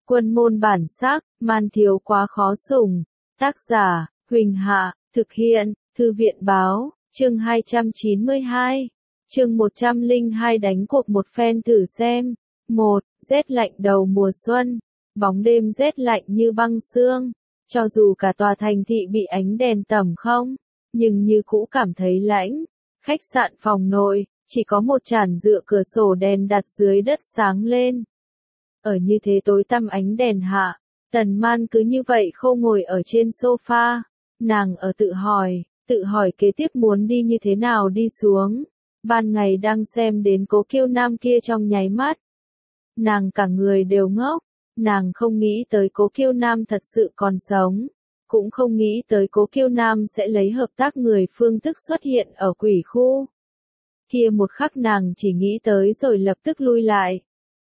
Quân môn bản sắc, man thiếu quá khó sủng. Tác giả, Huỳnh Hạ, thực hiện, Thư viện báo, chương 292. Chương 102 đánh cuộc một phen thử xem. 1. Rét lạnh đầu mùa xuân. Bóng đêm rét lạnh như băng xương. Cho dù cả tòa thành thị bị ánh đèn tẩm không, nhưng như cũ cảm thấy lạnh. Khách sạn phòng nội, chỉ có một chản dựa cửa sổ đèn đặt dưới đất sáng lên. Ở như thế tối tăm ánh đèn hạ, Tần Man cứ như vậy khô ngồi ở trên sofa. Nàng ở tự hỏi kế tiếp muốn đi như thế nào đi xuống. Ban ngày đang xem đến Cố Kiêu Nam kia trong nháy mắt. Nàng cả người đều ngốc, nàng không nghĩ tới Cố Kiêu Nam thật sự còn sống. Cũng không nghĩ tới Cố Kiêu Nam sẽ lấy hợp tác người phương thức xuất hiện ở quỷ khu. Kia một khắc nàng chỉ nghĩ tới rồi lập tức lui lại.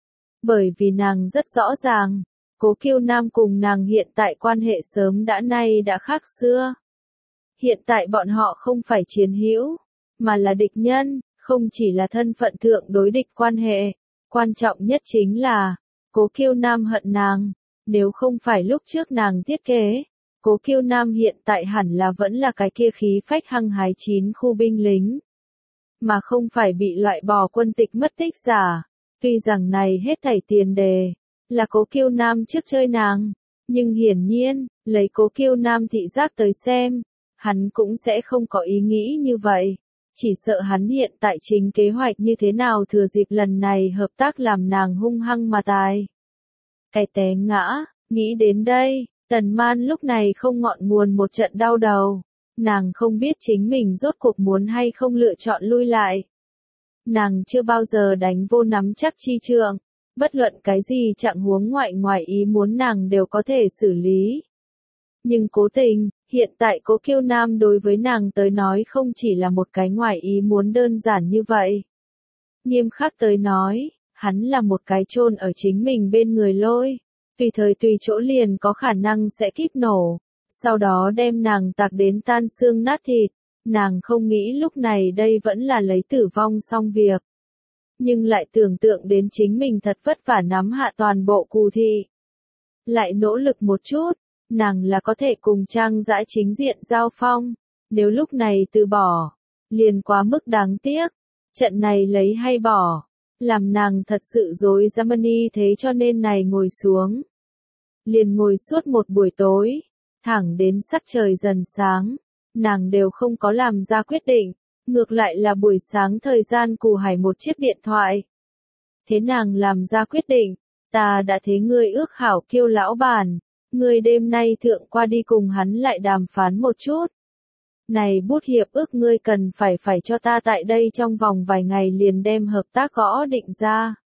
Bởi vì nàng rất rõ ràng, Cố Kiêu Nam cùng nàng hiện tại quan hệ sớm đã khác xưa. Hiện tại bọn họ không phải chiến hữu, mà là địch nhân, không chỉ là thân phận thượng đối địch quan hệ. Quan trọng nhất chính là, Cố Kiêu Nam hận nàng, nếu không phải lúc trước nàng thiết kế. Cố Kiêu Nam hiện tại hẳn là vẫn là cái kia khí phách hăng hái 9 khu binh lính. Mà không phải bị loại bỏ quân tịch mất tích giả. Tuy rằng này hết thảy tiền đề, là Cố Kiêu Nam trước chơi nàng. Nhưng hiển nhiên, lấy Cố Kiêu Nam thị giác tới xem, hắn cũng sẽ không có ý nghĩ như vậy. Chỉ sợ hắn hiện tại chính kế hoạch như thế nào thừa dịp lần này hợp tác làm nàng hung hăng mà tài. Cái té ngã, nghĩ đến đây. Tần Man lúc này không ngọn nguồn một trận đau đầu, nàng không biết chính mình rốt cuộc muốn hay không lựa chọn lui lại. Nàng chưa bao giờ đánh vô nắm chắc chi trượng, bất luận cái gì trạng huống ngoài ý muốn nàng đều có thể xử lý. Nhưng cố tình, hiện tại Cố Kiêu Nam đối với nàng tới nói không chỉ là một cái ngoài ý muốn đơn giản như vậy. Nghiêm khắc tới nói, hắn là một cái chôn ở chính mình bên người lôi. Tùy thời tùy chỗ liền có khả năng sẽ kíp nổ, sau đó đem nàng tạc đến tan xương nát thịt. Nàng không nghĩ lúc này đây vẫn là lấy tử vong xong việc. Nhưng lại tưởng tượng đến chính mình thật vất vả nắm hạ toàn bộ cù thị. Lại nỗ lực một chút, nàng là có thể cùng Trang Dã chính diện giao phong. Nếu lúc này từ bỏ, liền quá mức đáng tiếc. Trận này lấy hay bỏ. Làm nàng thật sự dối Germany thế cho nên này ngồi xuống. Liền ngồi suốt một buổi tối, thẳng đến sắc trời dần sáng, nàng đều không có làm ra quyết định, ngược lại là buổi sáng thời gian Cù Hải một chiếc điện thoại. Thế nàng làm ra quyết định, ta đã thế ngươi ước hảo Kiêu lão bản, ngươi đêm nay thượng qua đi cùng hắn lại đàm phán một chút. Này bút hiệp ước ngươi cần phải cho ta tại đây trong vòng vài ngày liền đem hợp tác gõ định ra.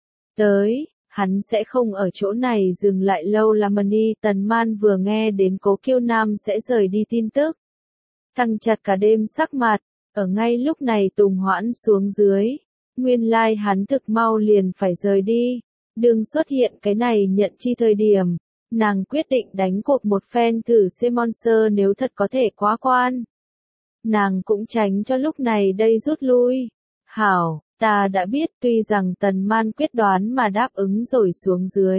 Tới, hắn sẽ không ở chỗ này dừng lại lâu là Mani. Tần Man vừa nghe đến Cố Kiêu Nam sẽ rời đi tin tức. Căng chặt cả đêm sắc mặt, ở ngay lúc này tùng hoãn xuống dưới. Nguyên lai hắn thực mau liền phải rời đi. Đừng xuất hiện cái này nhận chi thời điểm. Nàng quyết định đánh cuộc một phen thử xem Monster nếu thật có thể quá quan. Nàng cũng tránh cho lúc này đây rút lui. Hảo, ta đã biết tuy rằng Tần Man quyết đoán mà đáp ứng rồi xuống dưới.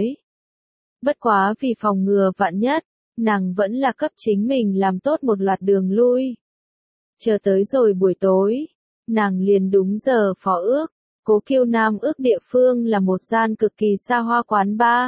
Bất quá vì phòng ngừa vạn nhất, nàng vẫn là cấp chính mình làm tốt một loạt đường lui. Chờ tới rồi buổi tối, nàng liền đúng giờ phó ước. Cố Kiêu Nam ước địa phương là một gian cực kỳ xa hoa quán bar.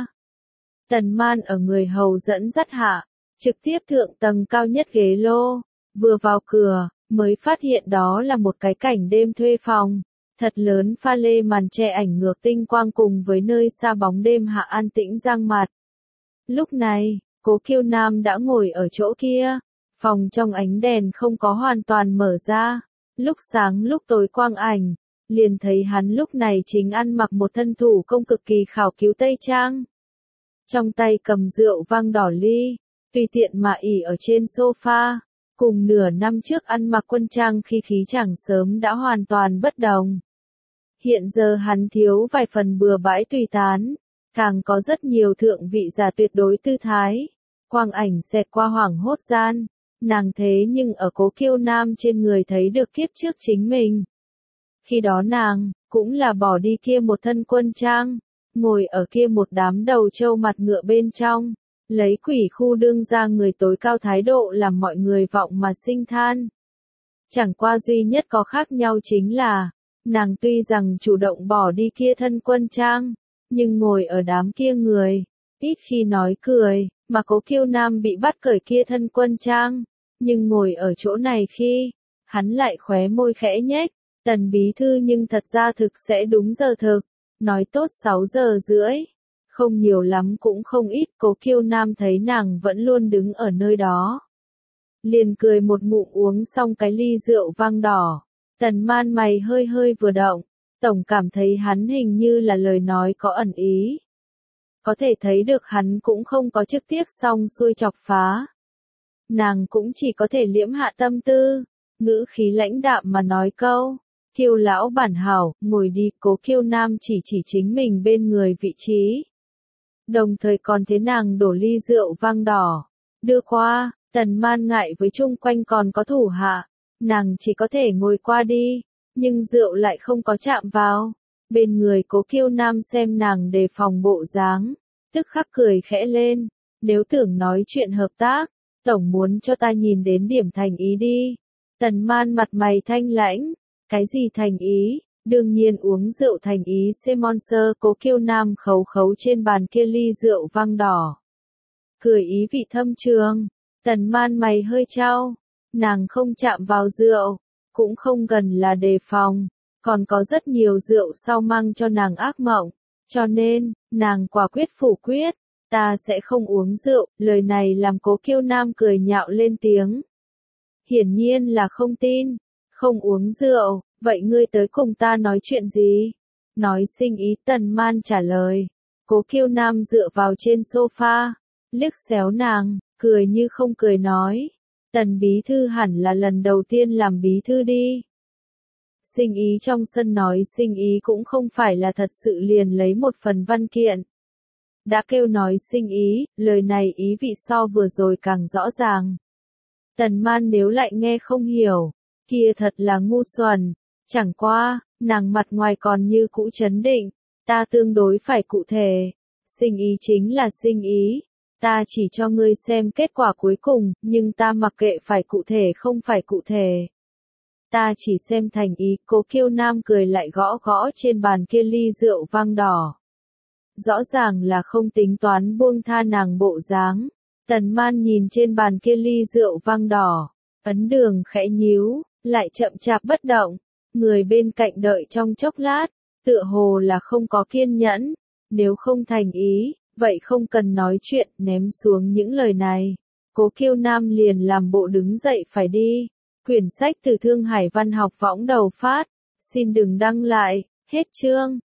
Tần Man ở người hầu dẫn dắt hạ, trực tiếp thượng tầng cao nhất ghế lô. Vừa vào cửa, mới phát hiện đó là một cái cảnh đêm thuê phòng. Thật lớn pha lê màn che ảnh ngược tinh quang cùng với nơi xa bóng đêm hạ an tĩnh giăng mặt. Lúc này, Cố Kiêu Nam đã ngồi ở chỗ kia. Phòng trong ánh đèn không có hoàn toàn mở ra. Lúc sáng lúc tối quang ảnh, liền thấy hắn lúc này chính ăn mặc một thân thủ công cực kỳ khảo cứu tây trang. Trong tay cầm rượu vang đỏ ly, tùy tiện mà ỉ ở trên sofa. Cùng nửa năm trước ăn mặc quân trang khi khí chẳng sớm đã hoàn toàn bất đồng. Hiện giờ hắn thiếu vài phần bừa bãi tùy tán, càng có rất nhiều thượng vị giả tuyệt đối tư thái. Quang ảnh xẹt qua hoảng hốt gian, nàng thế nhưng ở Cố Kiêu Nam trên người thấy được kiếp trước chính mình. Khi đó nàng, cũng là bỏ đi kia một thân quân trang, ngồi ở kia một đám đầu trâu mặt ngựa bên trong, lấy quỷ khu đương ra người tối cao thái độ làm mọi người vọng mà sinh than. Chẳng qua duy nhất có khác nhau chính là, nàng tuy rằng chủ động bỏ đi kia thân quân trang, nhưng ngồi ở đám kia người, ít khi nói cười, mà Cố Kiêu Nam bị bắt cởi kia thân quân trang, nhưng ngồi ở chỗ này khi, hắn lại khóe môi khẽ nhếch, Tần bí thư nhưng thật ra thực sẽ đúng giờ thực, nói tốt 6 giờ rưỡi, không nhiều lắm cũng không ít. Cố Kiêu Nam thấy nàng vẫn luôn đứng ở nơi đó, liền cười một ngụm uống xong cái ly rượu vang đỏ. Tần Man mày hơi hơi vừa động, tổng cảm thấy hắn hình như là lời nói có ẩn ý. Có thể thấy được hắn cũng không có trực tiếp xong xuôi chọc phá. Nàng cũng chỉ có thể liễm hạ tâm tư, ngữ khí lãnh đạm mà nói câu, Kiêu lão bản hảo, ngồi đi. Cố Kiêu Nam chỉ chính mình bên người vị trí. Đồng thời còn thế nàng đổ ly rượu vang đỏ, đưa qua. Tần Man ngại với chung quanh còn có thủ hạ, nàng chỉ có thể ngồi qua đi, nhưng rượu lại không có chạm vào. Bên người Cố Kiêu Nam xem nàng đề phòng bộ dáng, tức khắc cười khẽ lên, nếu tưởng nói chuyện hợp tác, tổng muốn cho ta nhìn đến điểm thành ý đi. Tần Man mặt mày thanh lãnh, cái gì thành ý, đương nhiên uống rượu thành ý. Monster. Cố Kiêu Nam khấu khấu trên bàn kia ly rượu vang đỏ, cười ý vị thâm trường. Tần Man mày hơi trao, nàng không chạm vào rượu, cũng không gần là đề phòng, còn có rất nhiều rượu sau mang cho nàng ác mộng, cho nên, nàng quả quyết phủ quyết, ta sẽ không uống rượu. Lời này làm Cố Kiêu Nam cười nhạo lên tiếng. Hiển nhiên là không tin, không uống rượu, vậy ngươi tới cùng ta nói chuyện gì? Nói sinh ý. Tần Man trả lời. Cố Kiêu Nam dựa vào trên sofa, liếc xéo nàng, cười như không cười nói, Tần bí thư hẳn là lần đầu tiên làm bí thư đi. Sinh ý trong sân nói sinh ý cũng không phải là thật sự liền lấy một phần văn kiện. Đã kêu nói sinh ý, lời này ý vị so vừa rồi càng rõ ràng. Tần Man nếu lại nghe không hiểu, kia thật là ngu xuẩn. Chẳng qua, nàng mặt ngoài còn như cũ trấn định, ta tương đối phải cụ thể. Sinh ý chính là sinh ý. Ta chỉ cho ngươi xem kết quả cuối cùng, nhưng ta mặc kệ phải cụ thể không phải cụ thể. Ta chỉ xem thành ý. Cố Kiêu Nam cười lại gõ gõ trên bàn kia ly rượu vang đỏ. Rõ ràng là không tính toán buông tha nàng bộ dáng. Tần Man nhìn trên bàn kia ly rượu vang đỏ, ấn đường khẽ nhíu, lại chậm chạp bất động. Người bên cạnh đợi trong chốc lát, tựa hồ là không có kiên nhẫn. Nếu không thành ý, vậy không cần nói chuyện. Ném xuống những lời này, Cố Kiêu Nam liền làm bộ đứng dậy phải đi. Quyển sách từ Thương Hải Văn học võng đầu phát. Xin đừng đăng lại. Hết chương.